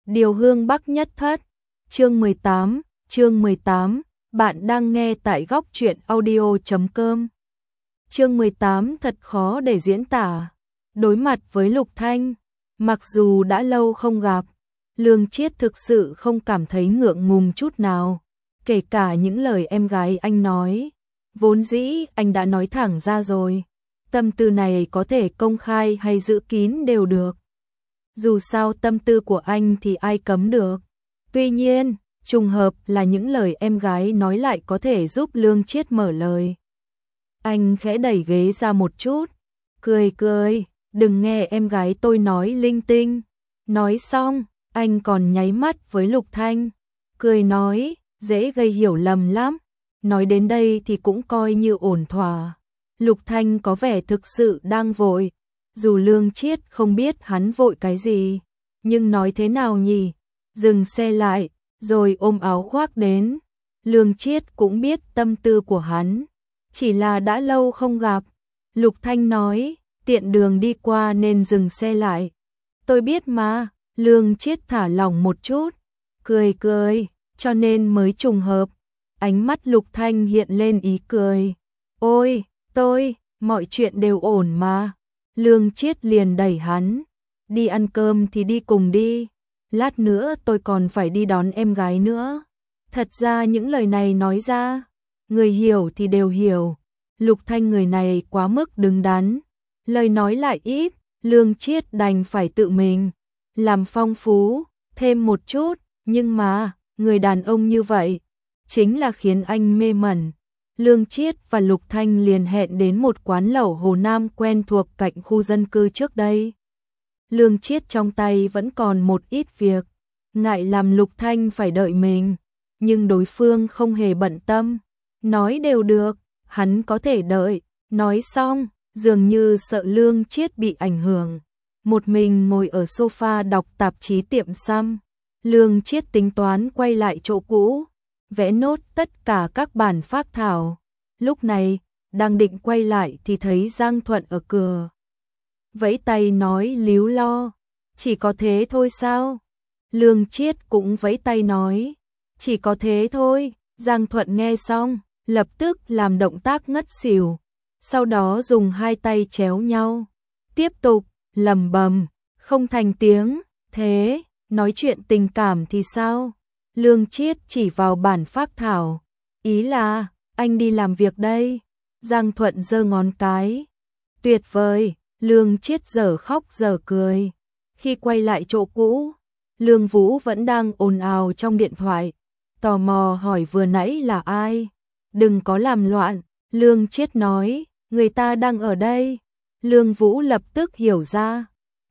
Điều hương Bắc nhất thất, chương 18, bạn đang nghe tại góc truyện audio.com. Chương 18 thật khó để diễn tả. Đối mặt với Lục Thanh, mặc dù đã lâu không gặp, Lương Chiết thực sự không cảm thấy ngượng ngùng chút nào, kể cả những lời em gái anh nói. Vốn dĩ anh đã nói thẳng ra rồi, tâm tư này có thể công khai hay giữ kín đều được. Dù sao tâm tư của anh thì ai cấm được. Tuy nhiên, trùng hợp là những lời em gái nói lại có thể giúp Lương Chiết mở lời. Anh khẽ đẩy ghế ra một chút, cười, đừng nghe em gái tôi nói linh tinh. Nói xong, anh còn nháy mắt với Lục Thanh, cười nói, dễ gây hiểu lầm lắm. Nói đến đây thì cũng coi như ổn thỏa. Lục Thanh có vẻ thực sự đang vội. Dù Lương Chiết không biết hắn vội cái gì, nhưng nói thế nào nhỉ? Dừng xe lại, rồi ôm áo khoác đến. Lương Chiết cũng biết tâm tư của hắn, chỉ là đã lâu không gặp. Lục Thanh nói, tiện đường đi qua nên dừng xe lại. Tôi biết mà. Lương Chiết thả lỏng một chút, cười, cho nên mới trùng hợp. Ánh mắt Lục Thanh hiện lên ý cười. Ôi, mọi chuyện đều ổn mà. Lương Chiết liền đẩy hắn, đi ăn cơm thì đi cùng đi, lát nữa tôi còn phải đi đón em gái nữa. Thật ra những lời này nói ra, người hiểu thì đều hiểu. Lục Thanh người này quá mức đứng đắn, lời nói lại ít, Lương Chiết đành phải tự mình làm phong phú thêm một chút, nhưng mà người đàn ông như vậy chính là khiến anh mê mẩn. Lương Chiết và Lục Thanh liền hẹn đến một quán lẩu Hồ Nam quen thuộc cạnh khu dân cư trước đây. Lương Chiết trong tay vẫn còn một ít việc, ngại làm Lục Thanh phải đợi mình, nhưng đối phương không hề bận tâm, nói đều được, hắn có thể đợi. Nói xong, dường như sợ Lương Chiết bị ảnh hưởng, một mình ngồi ở sofa đọc tạp chí tiệm xăm. Lương Chiết tính toán quay lại chỗ cũ, vẽ nốt tất cả các bản phác thảo. Lúc này, đang định quay lại thì thấy Giang Thuận ở cửa. Vẫy tay nói líu lo, chỉ có thế thôi sao? Lương Chiết cũng vẫy tay nói, chỉ có thế thôi. Giang Thuận nghe xong, lập tức làm động tác ngất xỉu, sau đó dùng hai tay chéo nhau, tiếp tục lẩm bẩm, không thành tiếng. Thế, nói chuyện tình cảm thì sao? Lương Chiết chỉ vào bản phác thảo, ý là, anh đi làm việc đây. Giang Thuận giơ ngón cái, tuyệt vời. Lương Chiết giờ khóc giờ cười. Khi quay lại chỗ cũ, Lương Vũ vẫn đang ồn ào trong điện thoại, tò mò hỏi vừa nãy là ai. Đừng có làm loạn, Lương Chiết nói, người ta đang ở đây. Lương Vũ lập tức hiểu ra,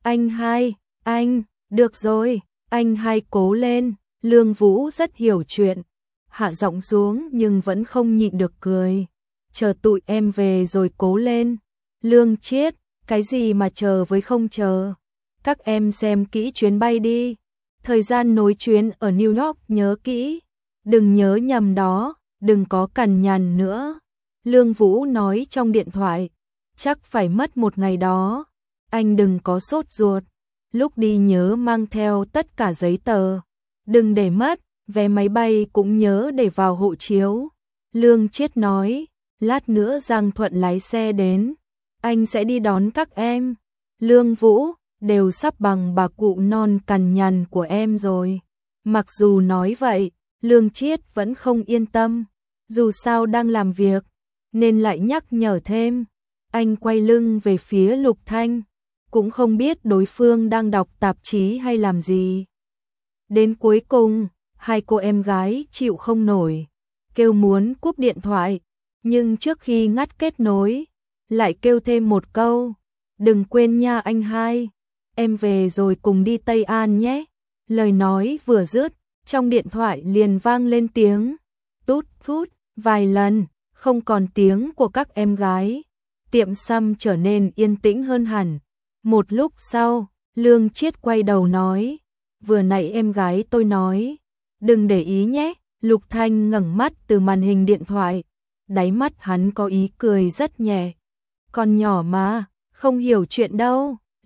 anh, được rồi, anh hai cố lên. Lương Vũ rất hiểu chuyện, hạ giọng xuống nhưng vẫn không nhịn được cười. Chờ tụi em về rồi cố lên. Lương Chiết, cái gì mà chờ với không chờ. Các em xem kỹ chuyến bay đi. Thời gian nối chuyến ở New York nhớ kỹ. Đừng nhớ nhầm đó, đừng có cằn nhằn nữa. Lương Vũ nói trong điện thoại, chắc phải mất một ngày đó. Anh đừng có sốt ruột. Lúc đi nhớ mang theo tất cả giấy tờ. Đừng để mất, vé máy bay cũng nhớ để vào hộ chiếu. Lương Chiết nói, lát nữa Giang Thuận lái xe đến, anh sẽ đi đón các em. Lương Vũ, đều sắp bằng bà cụ non cằn nhằn của em rồi. Mặc dù nói vậy, Lương Chiết vẫn không yên tâm, dù sao đang làm việc, nên lại nhắc nhở thêm. Anh quay lưng về phía Lục Thanh, cũng không biết đối phương đang đọc tạp chí hay làm gì. Đến cuối cùng, hai cô em gái chịu không nổi, kêu muốn cúp điện thoại, nhưng trước khi ngắt kết nối, lại kêu thêm một câu, đừng quên nha anh hai, em về rồi cùng đi Tây An nhé. Lời nói vừa dứt, trong điện thoại liền vang lên tiếng tút tút vài lần, không còn tiếng của các em gái. Tiệm xăm trở nên yên tĩnh hơn hẳn. Một lúc sau, Lương Chiết quay đầu nói, vừa nãy em gái tôi nói, đừng để ý nhé. Lục Thanh ngẩng mắt từ màn hình điện thoại, đáy mắt hắn có ý cười rất nhẹ. Con nhỏ mà, không hiểu chuyện đâu.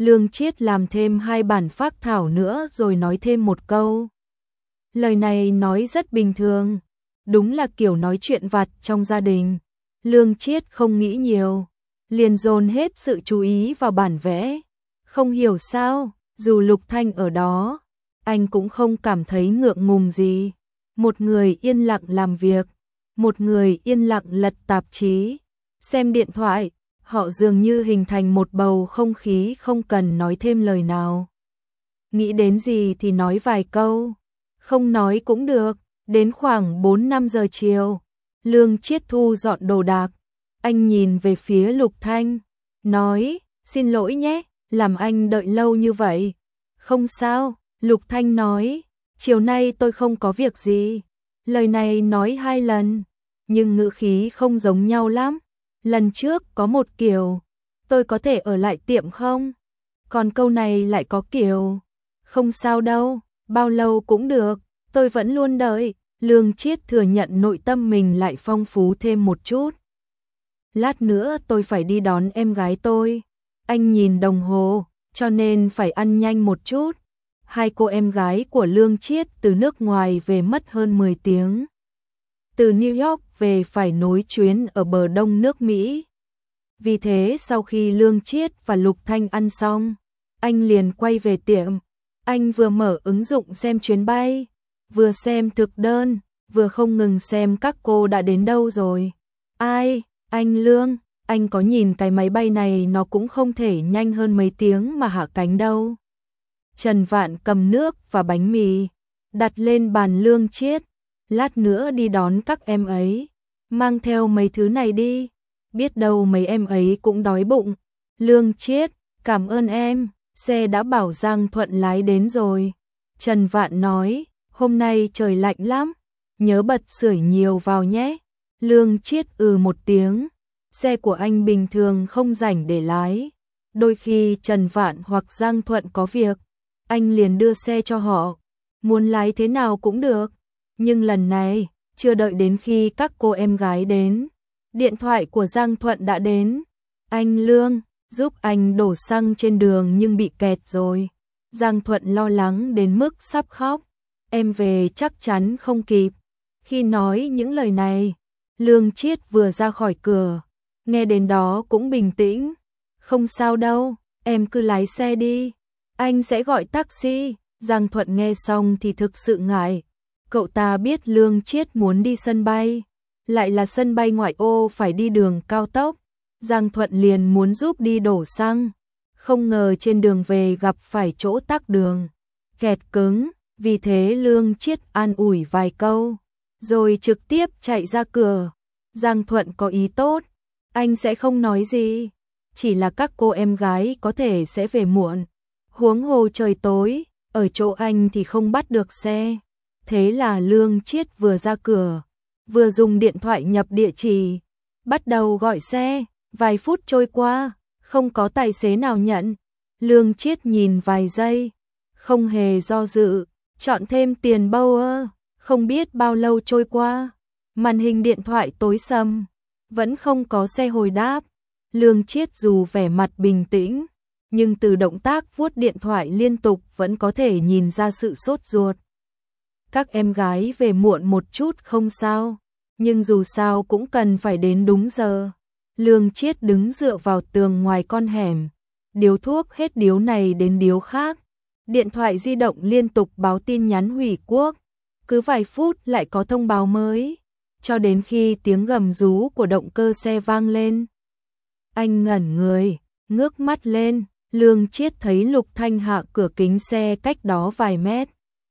Lương Triết làm thêm 2 bản phác thảo nữa rồi nói thêm một câu. Lời này nói rất bình thường, đúng là kiểu nói chuyện vặt trong gia đình. Lương Triết không nghĩ nhiều, liền dồn hết sự chú ý vào bản vẽ. Không hiểu sao, dù Lục Thanh ở đó, anh cũng không cảm thấy ngượng ngùng gì. Một người yên lặng làm việc, một người yên lặng lật tạp chí, xem điện thoại, họ dường như hình thành một bầu không khí không cần nói thêm lời nào. Nghĩ đến gì thì nói vài câu, không nói cũng được. Đến khoảng 4-5 giờ chiều, Lương Triết thu dọn đồ đạc, anh nhìn về phía Lục Thanh, nói, xin lỗi nhé, làm anh đợi lâu như vậy. Không sao, Lục Thanh nói, chiều nay tôi không có việc gì. Lời này nói 2 lần, nhưng ngữ khí không giống nhau lắm. Lần trước có một kiểu, tôi có thể ở lại tiệm không? Còn câu này lại có kiểu, không sao đâu, bao lâu cũng được, tôi vẫn luôn đợi. Lương Triết thừa nhận nội tâm mình lại phong phú thêm một chút. Lát nữa tôi phải đi đón em gái tôi. Anh nhìn đồng hồ, cho nên phải ăn nhanh một chút. 2 cô em gái của Lương Triết từ nước ngoài về mất hơn 10 tiếng. Từ New York về phải nối chuyến ở bờ đông nước Mỹ. Vì thế sau khi Lương Triết và Lục Thanh ăn xong, anh liền quay về tiệm. Anh vừa mở ứng dụng xem chuyến bay, vừa xem thực đơn, vừa không ngừng xem các cô đã đến đâu rồi. Ai, anh Lương, anh có nhìn cái máy bay này nó cũng không thể nhanh hơn mấy tiếng mà hạ cánh đâu. Trần Vạn cầm nước và bánh mì, đặt lên bàn Lương Triết. Lát nữa đi đón các em ấy, mang theo mấy thứ này đi, biết đâu mấy em ấy cũng đói bụng. Lương Triết, cảm ơn em, xe đã bảo Giang Thuận lái đến rồi. Trần Vạn nói, hôm nay trời lạnh lắm, nhớ bật sưởi nhiều vào nhé. Lương Triết một tiếng, xe của anh bình thường không rảnh để lái. Đôi khi Trần Vạn hoặc Giang Thuận có việc, anh liền đưa xe cho họ, muốn lái thế nào cũng được. Nhưng lần này, chưa đợi đến khi các cô em gái đến, điện thoại của Giang Thuận đã đến. Anh Lương, giúp anh đổ xăng trên đường nhưng bị kẹt rồi. Giang Thuận lo lắng đến mức sắp khóc. Em về chắc chắn không kịp. Khi nói những lời này, Lương Triết vừa ra khỏi cửa, nghe đến đó cũng bình tĩnh. Không sao đâu, em cứ lái xe đi, anh sẽ gọi taxi. Giang Thuận nghe xong thì thực sự ngại. Cậu ta biết Lương Triết muốn đi sân bay, lại là sân bay ngoại ô phải đi đường cao tốc. Giang Thuận liền muốn giúp đi đổ xăng, không ngờ trên đường về gặp phải chỗ tắc đường, kẹt cứng, vì thế Lương Triết an ủi vài câu, rồi trực tiếp chạy ra cửa. Giang Thuận có ý tốt, anh sẽ không nói gì, chỉ là các cô em gái có thể sẽ về muộn, huống hồ trời tối, ở chỗ anh thì không bắt được xe. Thế là Lương Triết vừa ra cửa, vừa dùng điện thoại nhập địa chỉ, bắt đầu gọi xe. Vài phút trôi qua, không có tài xế nào nhận. Lương Triết nhìn vài giây, không hề do dự, chọn thêm tiền Bauer. Không biết bao lâu trôi qua, màn hình điện thoại tối sầm, vẫn không có xe hồi đáp. Lương Triết dù vẻ mặt bình tĩnh, nhưng từ động tác vuốt điện thoại liên tục vẫn có thể nhìn ra sự sốt ruột. Các em gái về muộn một chút không sao, nhưng dù sao cũng cần phải đến đúng giờ. Lương Triết đứng dựa vào tường ngoài con hẻm, điếu thuốc hết điếu này đến điếu khác. Điện thoại di động liên tục báo tin nhắn hủy cuộc, cứ vài phút lại có thông báo mới, cho đến khi tiếng gầm rú của động cơ xe vang lên. Anh ngẩn người, ngước mắt lên, Lương Triết thấy Lục Thanh hạ cửa kính xe cách đó vài mét.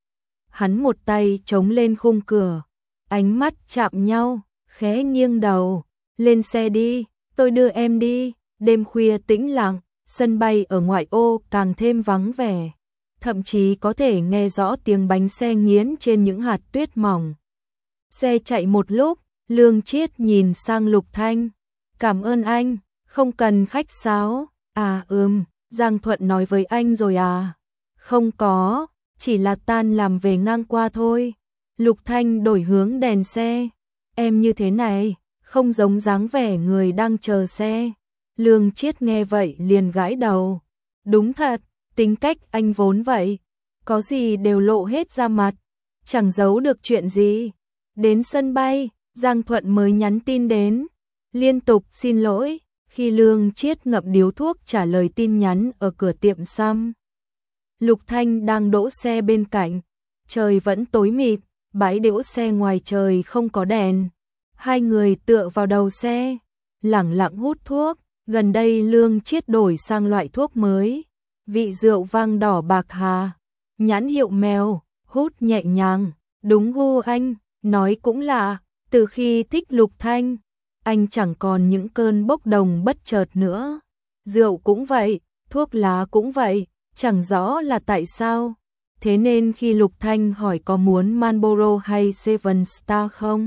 Hắn một tay chống lên khung cửa, ánh mắt chạm nhau, khẽ nghiêng đầu, lên xe đi, tôi đưa em đi. Đêm khuya tĩnh lặng, sân bay ở ngoại ô càng thêm vắng vẻ, thậm chí có thể nghe rõ tiếng bánh xe nghiến trên những hạt tuyết mỏng. Xe chạy một lúc, Lương Triết nhìn sang Lục Thanh, cảm ơn anh, không cần khách sáo. À Giang Thuận nói với anh rồi à? Không có, chỉ là tan làm về ngang qua thôi. Lục Thanh đổi hướng đèn xe, em như thế này, không giống dáng vẻ người đang chờ xe. Lương Triết nghe vậy liền gãi đầu, Đúng thật, tính cách anh vốn vậy, có gì đều lộ hết ra mặt, chẳng giấu được chuyện gì. Đến sân bay, Giang Thuận mới nhắn tin đến, liên tục xin lỗi, khi Lương Chiết ngậm điếu thuốc trả lời tin nhắn ở cửa tiệm xăm. Lục Thanh đang đỗ xe bên cạnh, trời vẫn tối mịt, bãi đỗ xe ngoài trời không có đèn. Hai người tựa vào đầu xe, lẳng lặng hút thuốc, gần đây Lương Chiết đổi sang loại thuốc mới, vị rượu vang đỏ bạc hà, nhãn hiệu mèo, hút nhẹ nhàng, đúng gu anh, nói cũng lạ, từ khi thích Lục Thanh, anh chẳng còn những cơn bốc đồng bất chợt nữa. Rượu cũng vậy, thuốc lá cũng vậy, chẳng rõ là tại sao. Thế nên khi Lục Thanh hỏi có muốn Marlboro hay Seven Star không,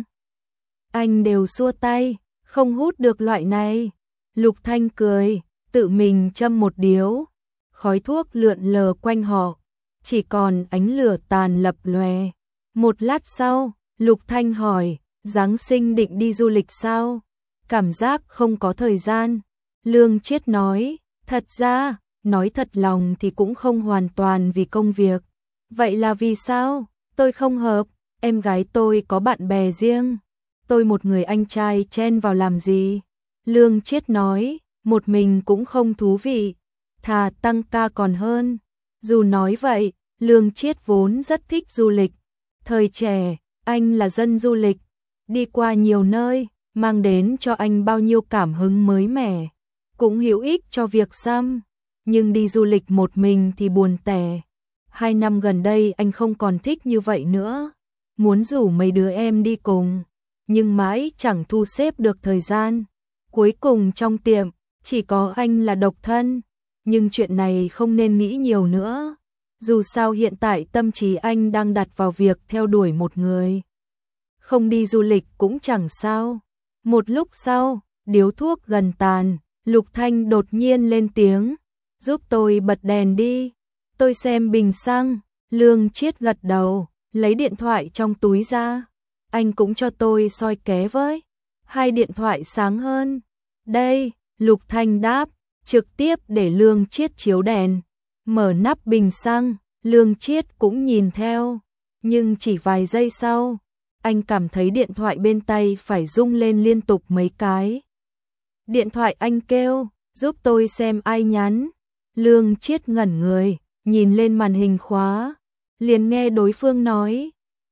anh đều xua tay, không hút được loại này. Lục Thanh cười, tự mình châm một điếu, khói thuốc lượn lờ quanh họ, chỉ còn ánh lửa tàn lập lòe. Một lát sau, Lục Thanh hỏi, Giáng sinh định đi du lịch sao? Cảm giác không có thời gian. Lương Chiết nói, thật ra, nói thật lòng thì cũng không hoàn toàn vì công việc. Vậy là vì sao? Tôi không hợp, em gái tôi có bạn bè riêng. Tôi một người anh trai chen vào làm gì? Lương Chiết nói, một mình cũng không thú vị, thà tăng ca còn hơn. Dù nói vậy, Lương Chiết vốn rất thích du lịch. Thời trẻ, anh là dân du lịch, đi qua nhiều nơi, mang đến cho anh bao nhiêu cảm hứng mới mẻ, cũng hữu ích cho việc xăm. Nhưng đi du lịch một mình thì buồn tẻ. 2 năm gần đây anh không còn thích như vậy nữa, muốn rủ mấy đứa em đi cùng, nhưng mãi chẳng thu xếp được thời gian. Cuối cùng trong tiệm, chỉ có anh là độc thân, nhưng chuyện này không nên nghĩ nhiều nữa. Dù sao hiện tại tâm trí anh đang đặt vào việc theo đuổi một người. Không đi du lịch cũng chẳng sao. Một lúc sau, điếu thuốc gần tàn, Lục Thanh đột nhiên lên tiếng, giúp tôi bật đèn đi. Tôi xem bình xăng. Lương Chiết gật đầu, lấy điện thoại trong túi ra. Anh cũng cho tôi soi ké với. 2 điện thoại sáng hơn. Đây, Lục Thanh đáp, trực tiếp để Lương Chiết chiếu đèn. Mở nắp bình xăng, Lương Chiết cũng nhìn theo. Nhưng chỉ vài giây sau, anh cảm thấy điện thoại bên tay phải rung lên liên tục mấy cái. Điện thoại anh kêu, giúp tôi xem ai nhắn. Lương Chiết ngẩn người, nhìn lên màn hình khóa, liền nghe đối phương nói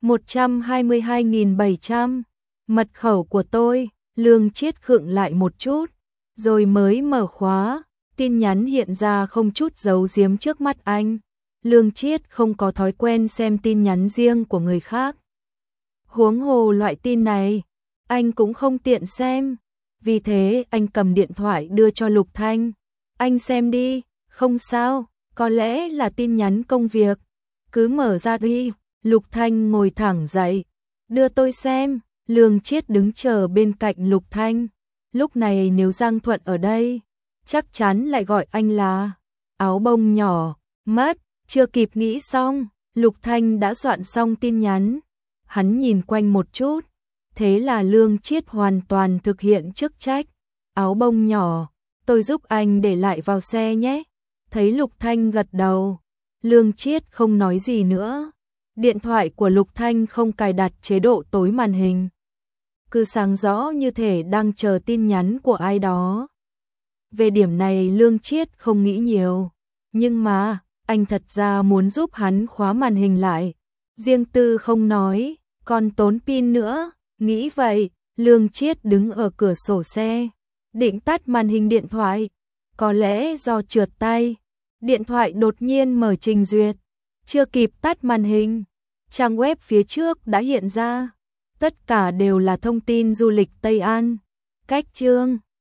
122.700, mật khẩu của tôi. Lương Chiết khựng lại một chút, rồi mới mở khóa, tin nhắn hiện ra không chút giấu giếm trước mắt anh. Lương Chiết không có thói quen xem tin nhắn riêng của người khác. Huống hồ loại tin này, anh cũng không tiện xem. Vì thế anh cầm điện thoại đưa cho Lục Thanh. Anh xem đi, không sao, có lẽ là tin nhắn công việc. Cứ mở ra đi. Lục Thanh ngồi thẳng dậy, đưa tôi xem. Lương Chiết đứng chờ bên cạnh Lục Thanh. Lúc này nếu Giang Thuận ở đây, chắc chắn lại gọi anh là áo bông nhỏ. Mất, chưa kịp nghĩ xong, Lục Thanh đã soạn xong tin nhắn. Hắn nhìn quanh một chút, thế là Lương Chiết hoàn toàn thực hiện chức trách. Áo bông nhỏ, tôi giúp anh để lại vào xe nhé. Thấy Lục Thanh gật đầu, Lương Chiết không nói gì nữa. Điện thoại của Lục Thanh không cài đặt chế độ tối màn hình, cứ sáng rõ như thể đang chờ tin nhắn của ai đó. Về điểm này Lương Chiết không nghĩ nhiều, nhưng mà anh thật ra muốn giúp hắn khóa màn hình lại. Riêng tư không nói, còn tốn pin nữa. Nghĩ vậy, Lương Chiết đứng ở cửa sổ xe, định tắt màn hình điện thoại. Có lẽ do trượt tay, điện thoại đột nhiên mở trình duyệt. Chưa kịp tắt màn hình, trang web phía trước đã hiện ra. Tất cả đều là thông tin du lịch Tây An. Cách chương